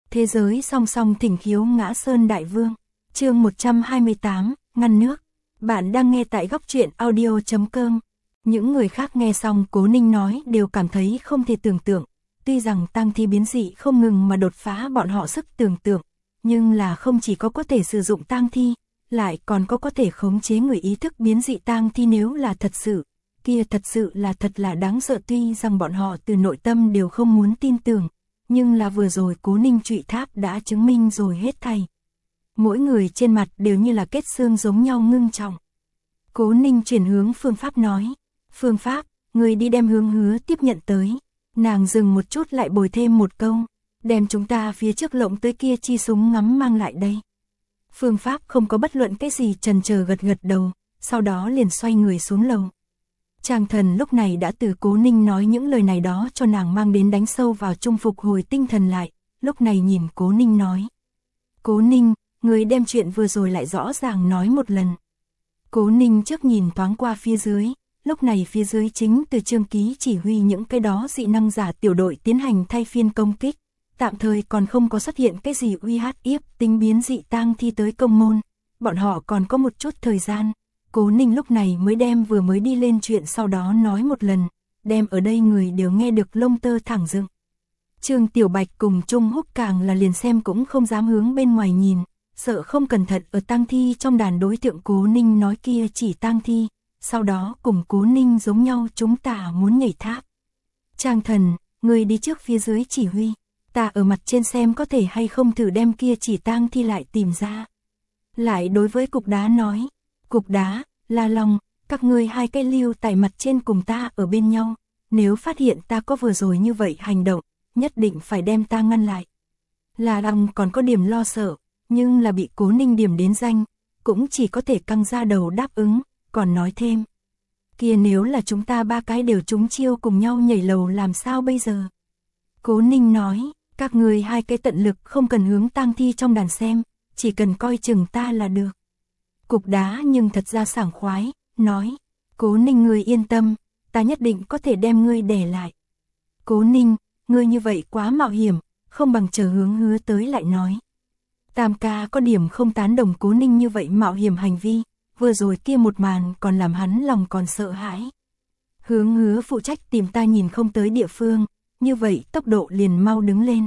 Thế giới song song thỉnh khiếu ngã sơn đại vương. Chương 128, ngăn nước. Bạn đang nghe tại góc truyện audio.com. Những người khác nghe xong Cố Ninh nói đều cảm thấy không thể tưởng tượng. Tuy rằng tang thi biến dị không ngừng mà đột phá bọn họ sức tưởng tượng, nhưng là không chỉ có thể sử dụng tang thi, lại còn có thể khống chế người ý thức biến dị tang thi. Nếu là thật sự, kia thật sự là thật là đáng sợ. Tuy rằng bọn họ từ nội tâm đều không muốn tin tưởng, nhưng là vừa rồi Cố Ninh trụy tháp đã chứng minh rồi hết thảy. Mỗi người trên mặt đều như là kết xương giống nhau ngưng trọng. Cố Ninh chuyển hướng Phương Pháp nói, Phương Pháp, người đi đem Hướng Hứa tiếp nhận tới. Nàng dừng một chút lại bồi thêm một câu, đem chúng ta phía trước lộng tới kia chi súng ngắm mang lại đây. Phương Pháp không có bất luận cái gì chần chờ gật gật đầu, sau đó liền xoay người xuống lầu. Trang Thần lúc này đã từ Cố Ninh nói những lời này đó cho nàng mang đến đánh sâu vào trung phục hồi tinh thần lại, lúc này nhìn Cố Ninh nói. Cố Ninh, người đem chuyện vừa rồi lại rõ ràng nói một lần. Cố Ninh trước nhìn thoáng qua phía dưới, lúc này phía dưới chính từ Trương Ký chỉ huy những cái đó dị năng giả tiểu đội tiến hành thay phiên công kích. Tạm thời còn không có xuất hiện cái gì uy hiếp tính biến dị tang thi tới công môn, bọn họ còn có một chút thời gian. Cố Ninh lúc này mới đem vừa mới đi lên chuyện sau đó nói một lần, đem ở đây người đều nghe được lông tơ thẳng dựng. Trương Tiểu Bạch cùng Trung Húc càng là liền xem cũng không dám hướng bên ngoài nhìn, sợ không cẩn thận ở tang thi trong đàn đối tượng Cố Ninh nói kia chỉ tang thi, sau đó cùng Cố Ninh giống nhau chúng ta muốn nhảy tháp. Trang Thần, người đi trước phía dưới chỉ huy, ta ở mặt trên xem có thể hay không thử đem kia chỉ tang thi lại tìm ra. Lại đối với Cục Đá nói, Cục Đá, La Long, các ngươi hai cái lưu tại mặt trên cùng ta ở bên nhau, nếu phát hiện ta có vừa rồi như vậy hành động, nhất định phải đem ta ngăn lại. La Long còn có điểm lo sợ, nhưng là bị Cố Ninh điểm đến danh, cũng chỉ có thể căng ra đầu đáp ứng, còn nói thêm. Kia nếu là chúng ta ba cái đều trúng chiêu cùng nhau nhảy lầu làm sao bây giờ? Cố Ninh nói, các người hai cái tận lực không cần hướng tang thi trong đàn xem, chỉ cần coi chừng ta là được. Cục Đá nhưng thật ra sảng khoái, nói, Cố Ninh ngươi yên tâm, ta nhất định có thể đem ngươi đè lại. Cố Ninh, ngươi như vậy quá mạo hiểm, không bằng chờ Hướng Hứa tới lại nói. Tam ca có điểm không tán đồng Cố Ninh như vậy mạo hiểm hành vi, vừa rồi kia một màn còn làm hắn lòng còn sợ hãi. Hướng Hứa phụ trách tìm ta nhìn không tới địa phương, như vậy tốc độ liền mau đứng lên.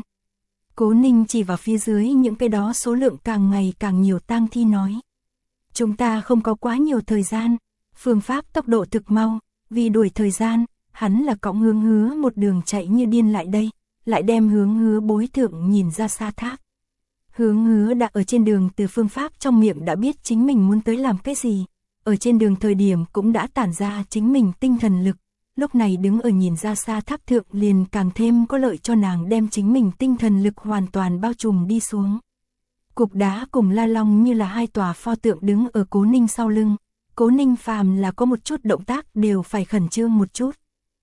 Cố Ninh chỉ vào phía dưới những cái đó số lượng càng ngày càng nhiều tang thi nói. Chúng ta không có quá nhiều thời gian, Phương Pháp tốc độ thực mau, vì đuổi thời gian, hắn là cõng Hướng Hứa một đường chạy như điên lại đây, lại đem Hướng Hứa bối thượng nhìn ra xa thác. Hướng Hứa đã ở trên đường từ Phương Pháp trong miệng đã biết chính mình muốn tới làm cái gì, ở trên đường thời điểm cũng đã tản ra chính mình tinh thần lực, lúc này đứng ở nhìn ra xa thác thượng liền càng thêm có lợi cho nàng đem chính mình tinh thần lực hoàn toàn bao trùm đi xuống. Cục Đá cùng La Long như là hai tòa pho tượng đứng ở Cố Ninh sau lưng, Cố Ninh phàm là có một chút động tác đều phải khẩn trương một chút.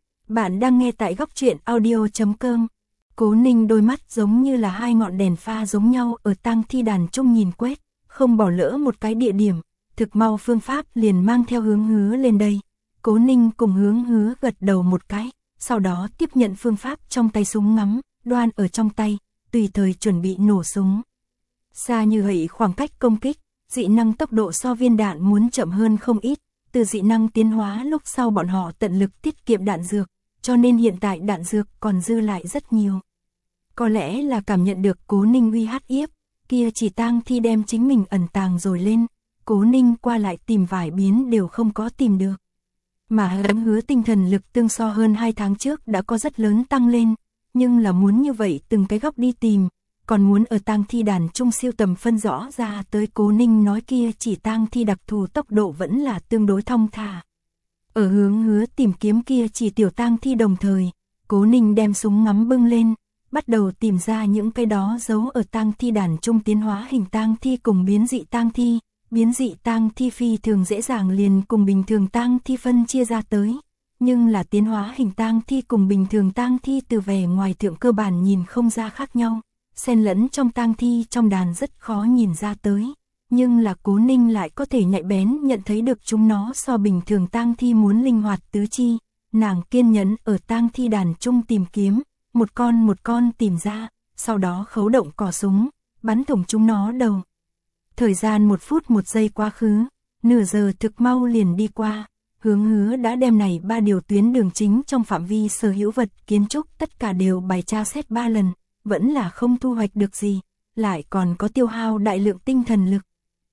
Bạn đang nghe tại góc truyện audio.com. Cố Ninh đôi mắt giống như là hai ngọn đèn pha giống nhau ở tang thi đàn trung nhìn quét, không bỏ lỡ một cái địa điểm, thực mau Phương Pháp liền mang theo Hướng Hứa lên đây. Cố Ninh cùng Hướng Hứa gật đầu một cái, sau đó tiếp nhận Phương Pháp trong tay súng ngắm, đoan ở trong tay, tùy thời chuẩn bị nổ súng. Xa như vậy khoảng cách công kích, dị năng tốc độ so viên đạn muốn chậm hơn không ít, từ dị năng tiến hóa lúc sau bọn họ tận lực tiết kiệm đạn dược, cho nên hiện tại đạn dược còn dư lại rất nhiều. Có lẽ là cảm nhận được Cố Ninh uy hiếp, kia chỉ tang thi đem chính mình ẩn tàng rồi lên, Cố Ninh qua lại tìm vài biến đều không có tìm được. Mà Hướng Hứa tinh thần lực tương so hơn 2 tháng trước đã có rất lớn tăng lên, nhưng là muốn như vậy từng cái góc đi tìm, còn muốn ở tang thi đàn trung siêu tầm phân rõ ra tới Cố Ninh nói kia chỉ tang thi đặc thù tốc độ vẫn là tương đối thong thả. Ở Hướng Hứa tìm kiếm kia chỉ tiểu tang thi đồng thời, Cố Ninh đem súng ngắm bưng lên, bắt đầu tìm ra những cái đó giấu ở tang thi đàn trung tiến hóa hình tang thi cùng biến dị tang thi. Biến dị tang thi phi thường dễ dàng liền cùng bình thường tang thi phân chia ra tới, nhưng là tiến hóa hình tang thi cùng bình thường tang thi từ vẻ ngoài thượng cơ bản nhìn không ra khác nhau, xen lẫn trong tang thi trong đàn rất khó nhìn ra tới, nhưng là Cố Ninh lại có thể nhạy bén nhận thấy được chúng nó so bình thường tang thi muốn linh hoạt tứ chi. Nàng kiên nhẫn ở tang thi đàn trung tìm kiếm, một con tìm ra, sau đó khấu động cò súng, bắn thủng chúng nó đầu. Thời gian 1 phút 1 giây quá khứ, nửa giờ thực mau liền đi qua, Hướng Hứa đã đem này 3 điều tuyến đường chính trong phạm vi sở hữu vật kiến trúc tất cả đều bài tra xét 3 lần, vẫn là không thu hoạch được gì, lại còn có tiêu hao đại lượng tinh thần lực.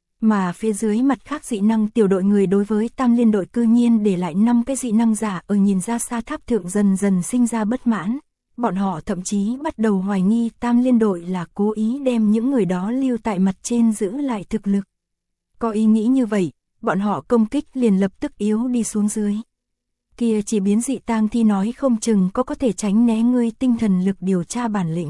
Mà phía dưới mặt khác dị năng tiểu đội người đối với Tam Liên đội cư nhiên để lại 5 cái dị năng giả ở nhìn ra xa tháp thượng dần dần sinh ra bất mãn. Bọn họ thậm chí bắt đầu hoài nghi Tam Liên đội là cố ý đem những người đó lưu tại mặt trên giữ lại thực lực. Có ý nghĩ như vậy, bọn họ công kích liền lập tức yếu đi xuống dưới. Kia chỉ biến dị tang thi nói không chừng có thể tránh né ngươi tinh thần lực điều tra bản lĩnh.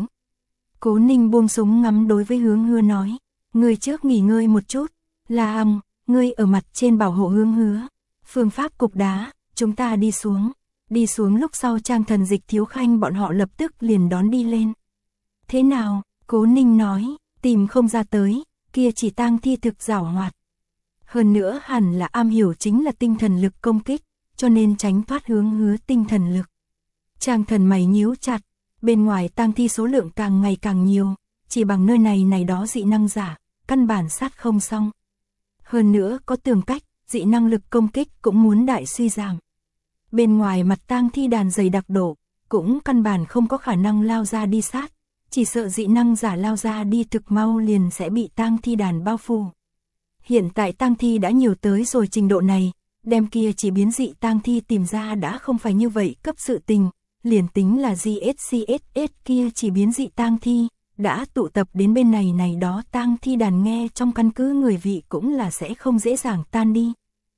Cố Ninh buông súng ngắm đối với Hướng Hứa nói, ngươi trước nghỉ ngơi một chút, La Hằng, ngươi ở mặt trên bảo hộ Hướng Hứa. Phương pháp cục đá, chúng ta đi xuống. Đi xuống lúc sau Trang Thần Dịch Thiếu Khanh bọn họ lập tức liền đón đi lên. Thế nào? Cố Ninh nói, tìm không ra tới, kia chỉ tang thi thực giảo hoạt. Hơn nữa hẳn là am hiểu chính là tinh thần lực công kích, cho nên tránh thoát Hướng Hứa tinh thần lực. Trang Thần mày nhíu chặt, bên ngoài tang thi số lượng càng ngày càng nhiều, chỉ bằng nơi này đó dị năng giả, căn bản sát không xong. Hơn nữa có tường cách, dị năng lực công kích cũng muốn đại suy giảm. Bên ngoài mặt tang thi đàn dày đặc đổ, cũng căn bản không có khả năng lao ra đi sát, chỉ sợ dị năng giả lao ra đi thực mau liền sẽ bị tang thi đàn bao phủ. Hiện tại tang thi đã nhiều tới rồi trình độ này, đem kia chỉ biến dị tang thi tìm ra đã không phải như vậy cấp sự tình, liền tính là GSCSS kia chỉ biến dị tang thi, đã tụ tập đến bên này đó tang thi đàn nghe trong căn cứ người vị cũng là sẽ không dễ dàng tan đi.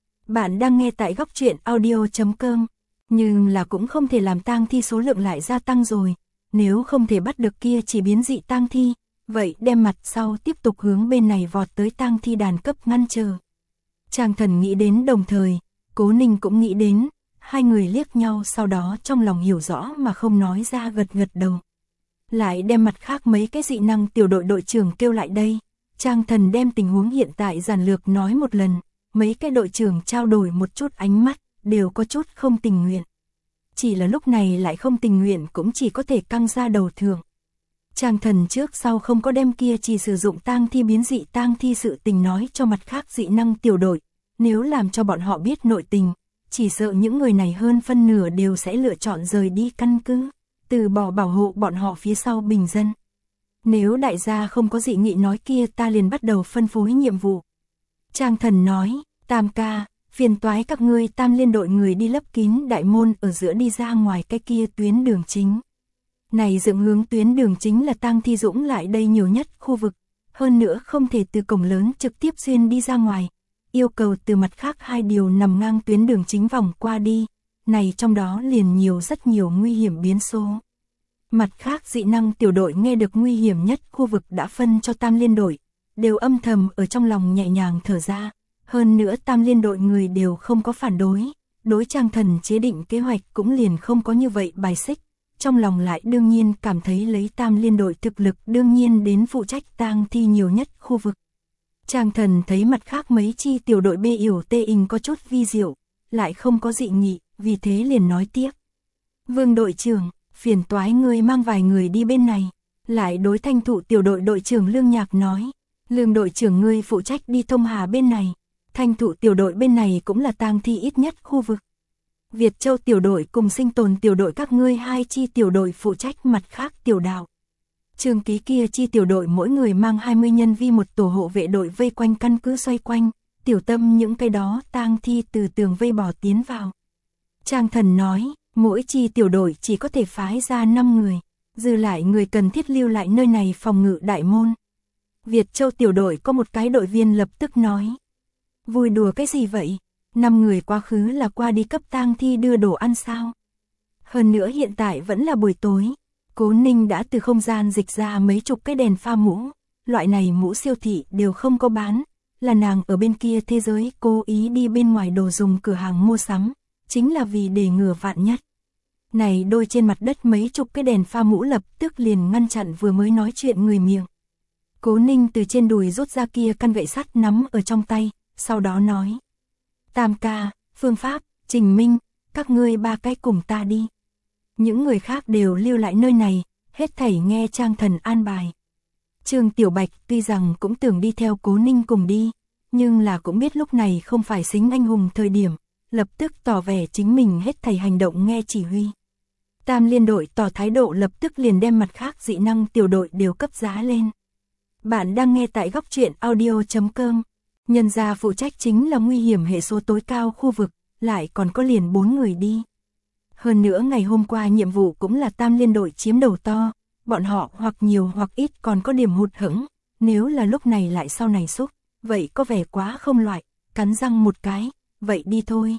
Bạn đang nghe tại góc truyện audio.com, nhưng là cũng không thể làm tang thi số lượng lại gia tăng rồi, nếu không thể bắt được kia chỉ biến dị tang thi, vậy đem mặt sau tiếp tục hướng bên này vọt tới tang thi đàn cấp ngăn chờ. Trang Thần nghĩ đến đồng thời, Cố Ninh cũng nghĩ đến, hai người liếc nhau sau đó trong lòng hiểu rõ mà không nói ra gật gật đầu. Lại đem mặt khác mấy cái dị năng tiểu đội đội trưởng kêu lại đây, Trang Thần đem tình huống hiện tại giản lược nói một lần, mấy cái đội trưởng trao đổi một chút ánh mắt, đều có chút không tình nguyện. Chỉ là lúc này lại không tình nguyện cũng chỉ có thể căng ra đầu thưởng. Trang Thần trước sau không có đem kia chỉ sử dụng tang thi biến dị tang thi sự tình nói cho mặt khác dị năng tiểu đội, nếu làm cho bọn họ biết nội tình, chỉ sợ những người này hơn phân nửa đều sẽ lựa chọn rời đi căn cứ, từ bỏ bảo hộ bọn họ phía sau bình dân. Nếu đại gia không có dị nghị nói kia ta liền bắt đầu phân phối nhiệm vụ. Trang Thần nói, Tam ca, phiền toái các ngươi Tam Liên đội người đi lấp kín đại môn ở giữa đi ra ngoài cái kia tuyến đường chính. Này dựng hướng tuyến đường chính là tang thi dũng lại đây nhiều nhất khu vực, hơn nữa không thể từ cổng lớn trực tiếp xuyên đi ra ngoài, yêu cầu từ mặt khác 2 điều nằm ngang tuyến đường chính vòng qua đi, này trong đó liền nhiều rất nhiều nguy hiểm biến số. Mặt khác dị năng tiểu đội nghe được nguy hiểm nhất khu vực đã phân cho Tam Liên đội, đều âm thầm ở trong lòng nhẹ nhàng thở ra, hơn nữa Tam Liên đội người đều không có phản đối Trang Thần chế định kế hoạch cũng liền không có như vậy bài xích, trong lòng lại đương nhiên cảm thấy lấy Tam Liên đội thực lực đương nhiên đến phụ trách tang thi nhiều nhất khu vực. Trang Thần thấy mặt khác mấy chi tiểu đội bê yểu tê hình có chút vi diệu, lại không có dị nghị, vì thế liền nói tiếp. Vương đội trưởng, phiền toái ngươi mang vài người đi bên này, lại đối Thanh Thụ tiểu đội đội trưởng Lương Nhạc nói, Lương đội trưởng ngươi phụ trách đi Thông Hà bên này, Thanh Thụ tiểu đội bên này cũng là tang thi ít nhất khu vực. Việt Châu tiểu đội cùng Sinh Tồn tiểu đội các ngươi 2 chi tiểu đội phụ trách mặt khác tiểu đạo. Trường ký kia chi tiểu đội mỗi người mang 20 nhân vi một tổ hộ vệ đội vây quanh căn cứ xoay quanh, tiểu tâm những cái đó tang thi từ tường vây bỏ tiến vào. Trang Thần nói, mỗi chi tiểu đội chỉ có thể phái ra 5 người, dư lại người cần thiết lưu lại nơi này phòng ngự đại môn. Việt Châu tiểu đội có một cái đội viên lập tức nói, vui đùa cái gì vậy? 5 người quá khứ là qua đi cấp tang thi đưa đồ ăn sao? Hơn nữa hiện tại vẫn là buổi tối, Cố Ninh đã từ không gian dịch ra mấy chục cái đèn pha mũ, loại này mũ siêu thị đều không có bán, là nàng ở bên kia thế giới cố ý đi bên ngoài đồ dùng cửa hàng mua sắm, chính là vì để ngừa vạn nhất. Này đôi trên mặt đất mấy chục cái đèn pha mũ lập tức liền ngăn chặn vừa mới nói chuyện người miệng. Cố Ninh từ trên đùi rút ra kia căn gậy sắt nắm ở trong tay, sau đó nói. Tam ca, Phương Pháp, Trình Minh, các ngươi 3 cái cùng ta đi. Những người khác đều lưu lại nơi này, hết thảy nghe Trang Thần an bài. Trương Tiểu Bạch tuy rằng cũng tưởng đi theo Cố Ninh cùng đi, nhưng là cũng biết lúc này không phải xính anh hùng thời điểm, lập tức tỏ vẻ chính mình hết thảy hành động nghe chỉ huy. Tam liên đội tỏ thái độ lập tức liền đem mặt khác dị năng tiểu đội đều cấp giá lên. Bạn đang nghe tại góc truyện audio.com. Nhân gia phụ trách chính là nguy hiểm hệ số tối cao khu vực, lại còn có liền 4 người đi. Hơn nữa ngày hôm qua nhiệm vụ cũng là tam liên đội chiếm đầu to, bọn họ hoặc nhiều hoặc ít còn có điểm hụt hẫng, nếu là lúc này lại sau này xúc, vậy có vẻ quá không loại, cắn răng một cái, vậy đi thôi.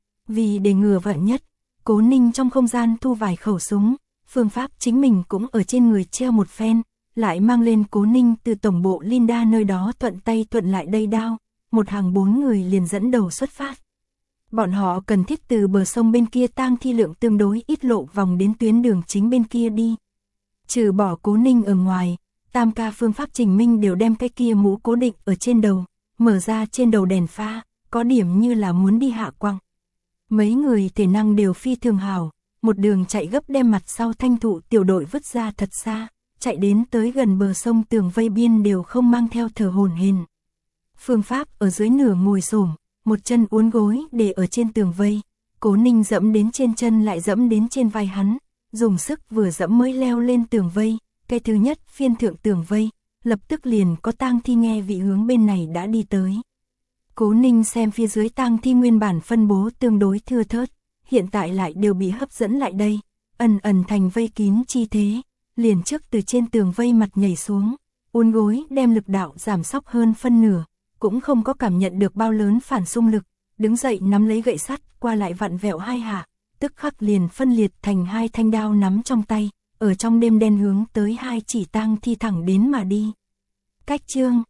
Vì để ngừa vạn nhất, Cố Ninh trong không gian thu vài khẩu súng, phương pháp chính mình cũng ở trên người treo một phen, lại mang lên Cố Ninh từ tổng bộ Linda nơi đó thuận tay thuận lại đây đao, một hàng 4 người liền dẫn đầu xuất phát. Bọn họ cần thiết từ bờ sông bên kia tang thi lượng tương đối ít lộ vòng đến tuyến đường chính bên kia đi. Trừ bỏ Cố Ninh ở ngoài, tam ca phương pháp trình minh đều đem cái kia mũ cố định ở trên đầu, mở ra trên đầu đèn pha, có điểm như là muốn đi hạ quăng. Mấy người thể năng đều phi thường hào, một đường chạy gấp đem mặt sau thanh thụ tiểu đội vứt ra thật xa, chạy đến tới gần bờ sông tường vây biên đều không mang theo thở hổn hển. Phương pháp ở dưới nửa ngồi xổm, một chân uốn gối để ở trên tường vây, Cố Ninh dẫm đến trên chân lại dẫm đến trên vai hắn, dùng sức vừa dẫm mới leo lên tường vây, cái thứ nhất phiên thượng tường vây, lập tức liền có tang thi nghe vị hướng bên này đã đi tới. Cố Ninh xem phía dưới tang thi nguyên bản phân bố tương đối thưa thớt, hiện tại lại đều bị hấp dẫn lại đây, ẩn ẩn thành vây kín chi thế, liền trước từ trên tường vây mặt nhảy xuống, uốn gối đem lực đạo giảm sóc hơn phân nửa, cũng không có cảm nhận được bao lớn phản xung lực, đứng dậy nắm lấy gậy sắt qua lại vặn vẹo hai hạ, tức khắc liền phân liệt thành 2 thanh đao nắm trong tay, ở trong đêm đen hướng tới 2 chỉ tang thi thẳng đến mà đi. Cách chương